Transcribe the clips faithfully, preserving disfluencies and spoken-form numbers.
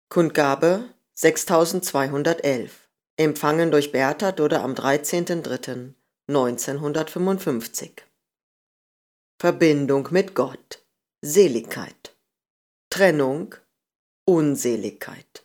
Kundgabe sechstausendzweihundertelf, empfangen durch Bertha Dudde am dreizehnten dritten neunzehnhundertfünfundfünfzig. Verbindung mit Gott, Seligkeit. Trennung, Unseligkeit.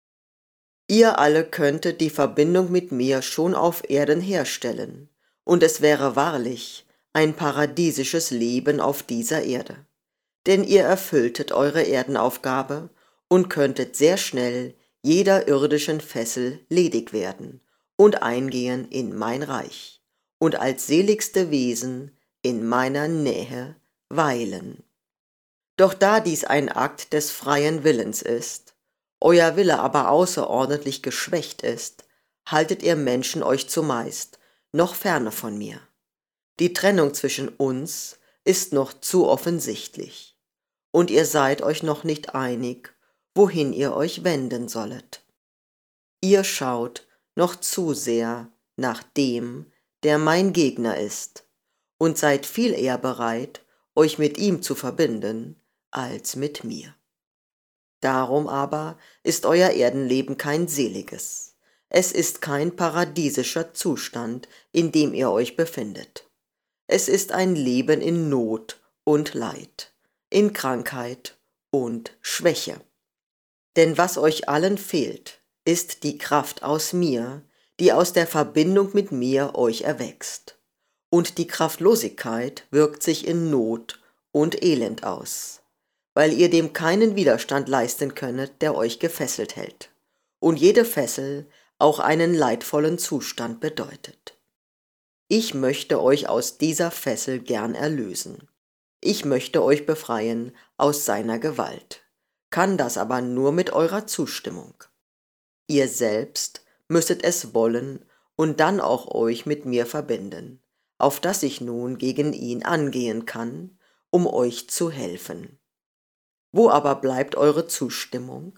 Ihr alle könntet die Verbindung mit mir schon auf Erden herstellen, und es wäre wahrlich ein paradiesisches Leben auf dieser Erde. Denn ihr erfülltet eure Erdenaufgabe und könntet sehr schnell jeder irdischen Fessel ledig werden und eingehen in mein Reich und als seligste Wesen in meiner Nähe weilen. Doch da dies ein Akt des freien Willens ist, euer Wille aber außerordentlich geschwächt ist, haltet ihr Menschen euch zumeist noch ferne von mir. Die Trennung zwischen uns ist noch zu offensichtlich, und ihr seid euch noch nicht einig, wohin ihr euch wenden sollet. Ihr schaut noch zu sehr nach dem, der mein Gegner ist, und seid viel eher bereit, euch mit ihm zu verbinden, als mit mir. Darum aber ist euer Erdenleben kein seliges. Es ist kein paradiesischer Zustand, in dem ihr euch befindet. Es ist ein Leben in Not und Leid, in Krankheit und Schwäche. Denn was euch allen fehlt, ist die Kraft aus mir, die aus der Verbindung mit mir euch erwächst. Und die Kraftlosigkeit wirkt sich in Not und Elend aus, weil ihr dem keinen Widerstand leisten könnet, der euch gefesselt hält. Und jede Fessel auch einen leidvollen Zustand bedeutet. Ich möchte euch aus dieser Fessel gern erlösen. Ich möchte euch befreien aus seiner Gewalt, kann das aber nur mit eurer Zustimmung. Ihr selbst müsstet es wollen und dann auch euch mit mir verbinden, auf dass ich nun gegen ihn angehen kann, um euch zu helfen. Wo aber bleibt eure Zustimmung?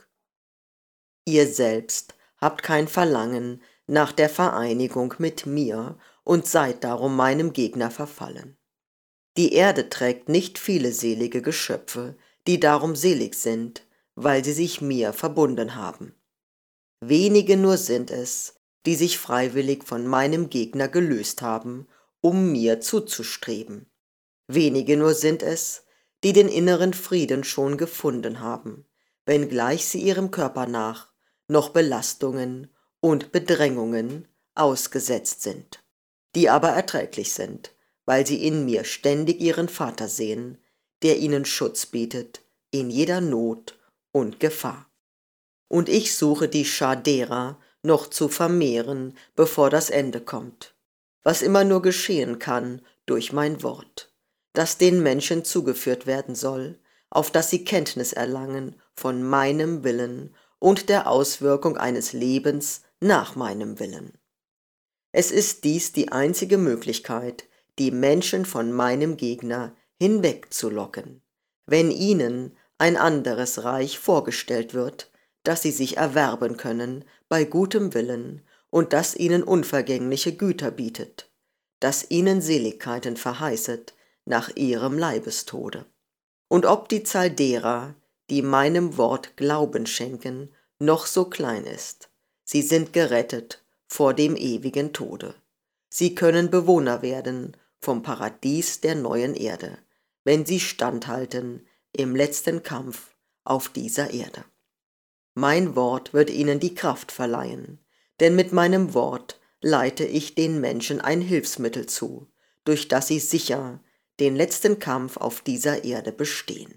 Ihr selbst habt kein Verlangen nach der Vereinigung mit mir und seid darum meinem Gegner verfallen. Die Erde trägt nicht viele selige Geschöpfe, die darum selig sind, weil sie sich mir verbunden haben. Wenige nur sind es, die sich freiwillig von meinem Gegner gelöst haben, um mir zuzustreben. Wenige nur sind es, die den inneren Frieden schon gefunden haben, wenngleich sie ihrem Körper nach noch Belastungen und Bedrängungen ausgesetzt sind, die aber erträglich sind, weil sie in mir ständig ihren Vater sehen, der ihnen Schutz bietet in jeder Not und Gefahr. Und ich suche die Schar derer noch zu vermehren, bevor das Ende kommt, was immer nur geschehen kann durch mein Wort, das den Menschen zugeführt werden soll, auf dass sie Kenntnis erlangen von meinem Willen und der Auswirkung eines Lebens nach meinem Willen. Es ist dies die einzige Möglichkeit, die Menschen von meinem Gegner hinwegzulocken, wenn ihnen ein anderes Reich vorgestellt wird, das sie sich erwerben können bei gutem Willen und das ihnen unvergängliche Güter bietet, das ihnen Seligkeiten verheißet nach ihrem Leibestode. Und ob die Zahl derer, die meinem Wort Glauben schenken, noch so klein ist, sie sind gerettet vor dem ewigen Tode. Sie können Bewohner werden vom Paradies der neuen Erde, wenn sie standhalten im letzten Kampf auf dieser Erde. Mein Wort wird ihnen die Kraft verleihen, denn mit meinem Wort leite ich den Menschen ein Hilfsmittel zu, durch das sie sicher den letzten Kampf auf dieser Erde bestehen.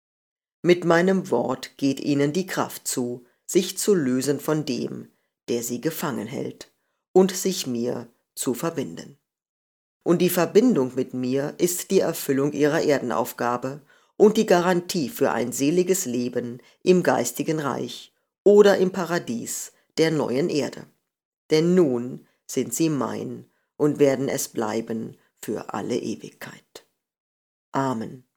Mit meinem Wort geht ihnen die Kraft zu, sich zu lösen von dem, der sie gefangen hält, und sich mir zu verbinden. Und die Verbindung mit mir ist die Erfüllung ihrer Erdenaufgabe und die Garantie für ein seliges Leben im geistigen Reich oder im Paradies der neuen Erde. Denn nun sind sie mein und werden es bleiben für alle Ewigkeit. Amen.